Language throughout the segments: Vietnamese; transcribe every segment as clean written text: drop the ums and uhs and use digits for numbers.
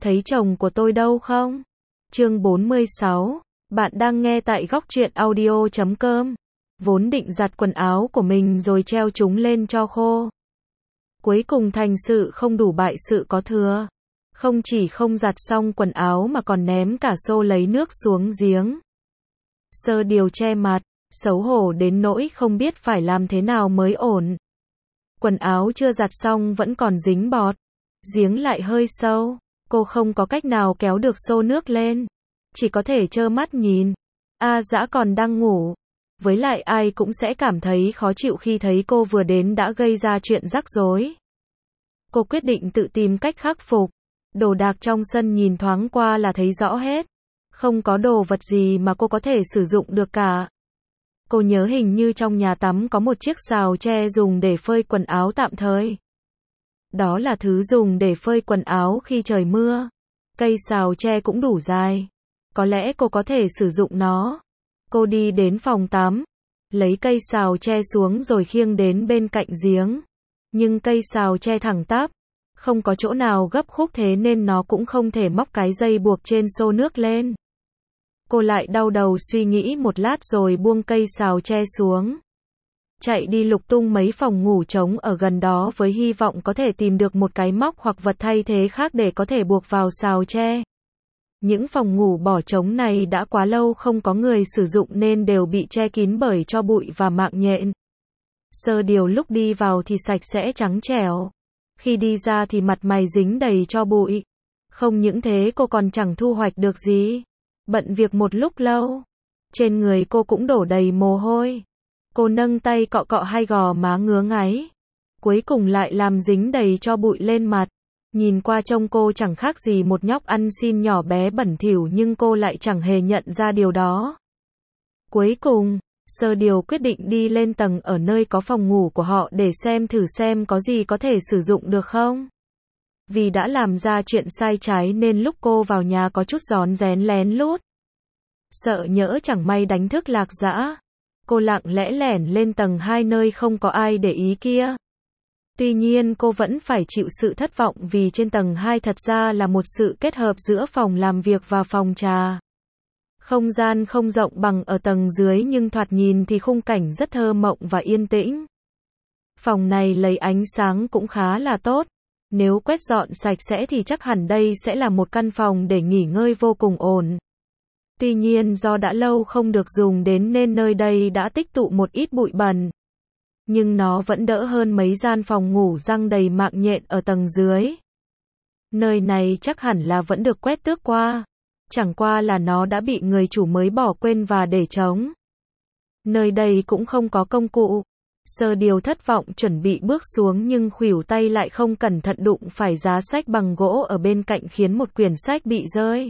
thấy chồng của tôi đâu không? Chương 46, bạn đang nghe tại góc truyện audio.com. Vốn định giặt quần áo của mình rồi treo chúng lên cho khô. Cuối cùng thành sự không đủ bại sự có thừa. Không chỉ không giặt xong quần áo mà còn ném cả xô lấy nước xuống giếng. Sơ Điều che mặt, xấu hổ đến nỗi không biết phải làm thế nào mới ổn. Quần áo chưa giặt xong vẫn còn dính bọt. Giếng lại hơi sâu, cô không có cách nào kéo được xô nước lên. Chỉ có thể trơ mắt nhìn. A Dã còn đang ngủ. Với lại ai cũng sẽ cảm thấy khó chịu khi thấy cô vừa đến đã gây ra chuyện rắc rối. Cô quyết định tự tìm cách khắc phục. Đồ đạc trong sân nhìn thoáng qua là thấy rõ hết. Không có đồ vật gì mà cô có thể sử dụng được cả. Cô nhớ hình như trong nhà tắm có một chiếc xào tre dùng để phơi quần áo tạm thời. Đó là thứ dùng để phơi quần áo khi trời mưa. Cây xào tre cũng đủ dài. Có lẽ cô có thể sử dụng nó. Cô đi đến phòng tắm, lấy cây xào tre xuống rồi khiêng đến bên cạnh giếng. Nhưng cây xào tre thẳng tắp, không có chỗ nào gấp khúc thế nên nó cũng không thể móc cái dây buộc trên xô nước lên. Cô lại đau đầu suy nghĩ một lát rồi buông cây xào tre xuống. Chạy đi lục tung mấy phòng ngủ trống ở gần đó với hy vọng có thể tìm được một cái móc hoặc vật thay thế khác để có thể buộc vào xào tre. Những phòng ngủ bỏ trống này đã quá lâu không có người sử dụng nên đều bị che kín bởi tro bụi và mạng nhện. Sơ Điều lúc đi vào thì sạch sẽ trắng trẻo. Khi đi ra thì mặt mày dính đầy tro bụi. Không những thế cô còn chẳng thu hoạch được gì. Bận việc một lúc lâu. Trên người cô cũng đổ đầy mồ hôi. Cô nâng tay cọ cọ hai gò má ngứa ngáy. Cuối cùng lại làm dính đầy tro bụi lên mặt. Nhìn qua trông cô chẳng khác gì một nhóc ăn xin nhỏ bé bẩn thỉu nhưng cô lại chẳng hề nhận ra điều đó. Cuối cùng, Sơ Điều quyết định đi lên tầng ở nơi có phòng ngủ của họ để thử xem có gì có thể sử dụng được không. Vì đã làm ra chuyện sai trái nên lúc cô vào nhà có chút rón rén lén lút. Sợ nhỡ chẳng may đánh thức Lạc Dã. Cô lặng lẽ lẻn lên tầng 2 nơi không có ai để ý kia. Tuy nhiên cô vẫn phải chịu sự thất vọng vì trên tầng 2 thật ra là một sự kết hợp giữa phòng làm việc và phòng trà. Không gian không rộng bằng ở tầng dưới nhưng thoạt nhìn thì khung cảnh rất thơ mộng và yên tĩnh. Phòng này lấy ánh sáng cũng khá là tốt. Nếu quét dọn sạch sẽ thì chắc hẳn đây sẽ là một căn phòng để nghỉ ngơi vô cùng ổn. Tuy nhiên do đã lâu không được dùng đến nên nơi đây đã tích tụ một ít bụi bẩn. Nhưng nó vẫn đỡ hơn mấy gian phòng ngủ răng đầy mạng nhện ở tầng dưới. Nơi này chắc hẳn là vẫn được quét tước qua. Chẳng qua là nó đã bị người chủ mới bỏ quên và để trống. Nơi đây cũng không có công cụ. Sơ Điều thất vọng chuẩn bị bước xuống nhưng khuỷu tay lại không cẩn thận đụng phải giá sách bằng gỗ ở bên cạnh khiến một quyển sách bị rơi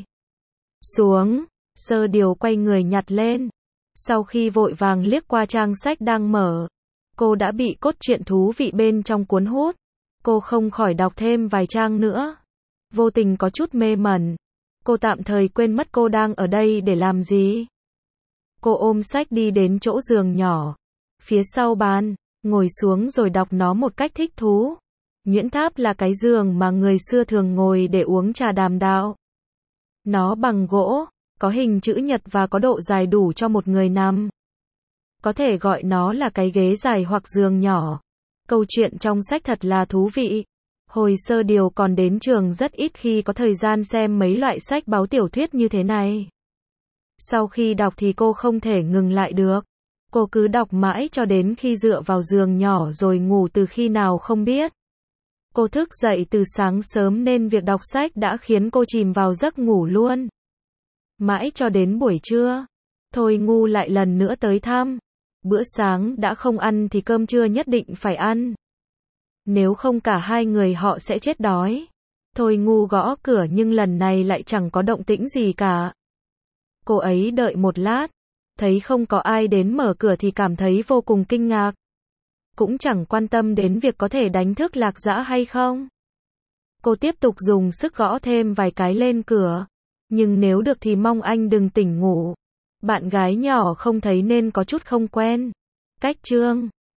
xuống. Sơ Điều quay người nhặt lên. Sau khi vội vàng liếc qua trang sách đang mở, cô đã bị cốt truyện thú vị bên trong cuốn hút. Cô không khỏi đọc thêm vài trang nữa. Vô tình có chút mê mẩn. Cô tạm thời quên mất cô đang ở đây để làm gì. Cô ôm sách đi đến chỗ giường nhỏ phía sau bàn, ngồi xuống rồi đọc nó một cách thích thú. Nhuyễn tháp là cái giường mà người xưa thường ngồi để uống trà đàm đạo. Nó bằng gỗ, có hình chữ nhật và có độ dài đủ cho một người nằm. Có thể gọi nó là cái ghế dài hoặc giường nhỏ. Câu chuyện trong sách thật là thú vị. Hồi Sơ Điều còn đến trường rất ít khi có thời gian xem mấy loại sách báo tiểu thuyết như thế này. Sau khi đọc thì cô không thể ngừng lại được. Cô cứ đọc mãi cho đến khi dựa vào giường nhỏ rồi ngủ từ khi nào không biết. Cô thức dậy từ sáng sớm nên việc đọc sách đã khiến cô chìm vào giấc ngủ luôn. Mãi cho đến buổi trưa, Thôi Ngu lại lần nữa tới thăm. Bữa sáng đã không ăn thì cơm trưa nhất định phải ăn. Nếu không cả hai người họ sẽ chết đói. Thôi Ngu gõ cửa nhưng lần này lại chẳng có động tĩnh gì cả. Cô ấy đợi một lát, thấy không có ai đến mở cửa thì cảm thấy vô cùng kinh ngạc. Cũng chẳng quan tâm đến việc có thể đánh thức Lạc Dã hay không. Cô tiếp tục dùng sức gõ thêm vài cái lên cửa. Nhưng nếu được thì mong anh đừng tỉnh ngủ. Bạn gái nhỏ không thấy nên có chút không quen. Cách chương